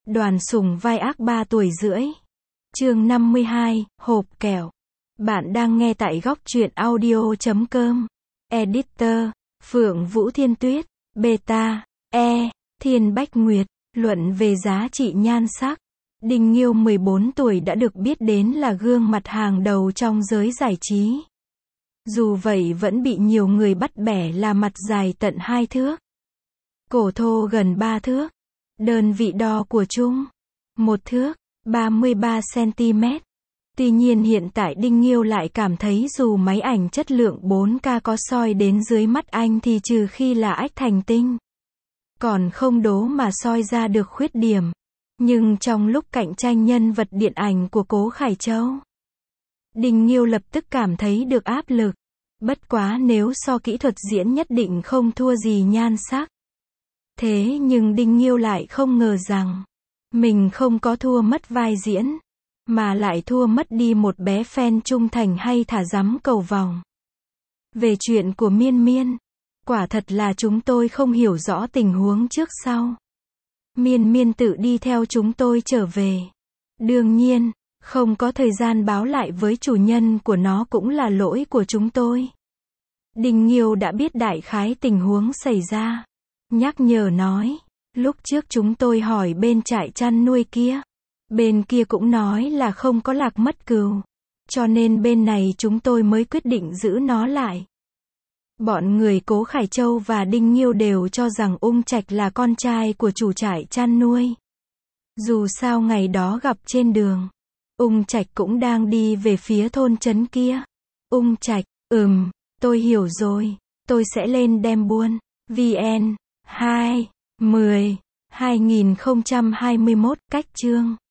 Đoàn Sùng vai ác 3 tuổi rưỡi. Chương 52, hộp kẹo. Bạn đang nghe tại góc truyện audio.com. Editor, Phượng Vũ Thiên Tuyết, Beta, Thiên Bách Nguyệt. Luận về giá trị nhan sắc. Đình Nghiêu 14 tuổi đã được biết đến là gương mặt hàng đầu trong giới giải trí. Dù vậy vẫn bị nhiều người bắt bẻ là mặt dài tận 2 thước. Cổ thô gần 3 thước. Đơn vị đo của Trung 1 thước, 33 cm. Tuy nhiên hiện tại Đinh Nghiêu lại cảm thấy dù máy ảnh chất lượng 4K có soi đến dưới mắt anh thì trừ khi là ách thành tinh, còn không đố mà soi ra được khuyết điểm. Nhưng trong lúc cạnh tranh nhân vật điện ảnh của Cố Khải Châu, Đinh Nghiêu lập tức cảm thấy được áp lực. Bất quá nếu so kỹ thuật diễn nhất định không thua gì nhan sắc. Thế nhưng Đinh Nghiêu lại không ngờ rằng mình không có thua mất vai diễn, mà lại thua mất đi một bé fan trung thành hay thả dắm cầu vòng. Về chuyện của Miên Miên, quả thật là chúng tôi không hiểu rõ tình huống trước sau. Miên Miên tự đi theo chúng tôi trở về. Đương nhiên, không có thời gian báo lại với chủ nhân của nó cũng là lỗi của chúng tôi. Đinh Nghiêu đã biết đại khái tình huống xảy ra. Nhắc nhở nói, lúc trước chúng tôi hỏi bên trại chăn nuôi kia. Bên kia cũng nói là không có lạc mất cừu. Cho nên bên này chúng tôi mới quyết định giữ nó lại. Bọn người Cố Khải Châu và Đinh Nghiêu đều cho rằng Ung Trạch là con trai của chủ trại chăn nuôi. Dù sao ngày đó gặp trên đường, Ung Trạch cũng đang đi về phía thôn trấn kia. Ung Trạch, tôi hiểu rồi, tôi sẽ lên đem buôn. VN 2021 cách chương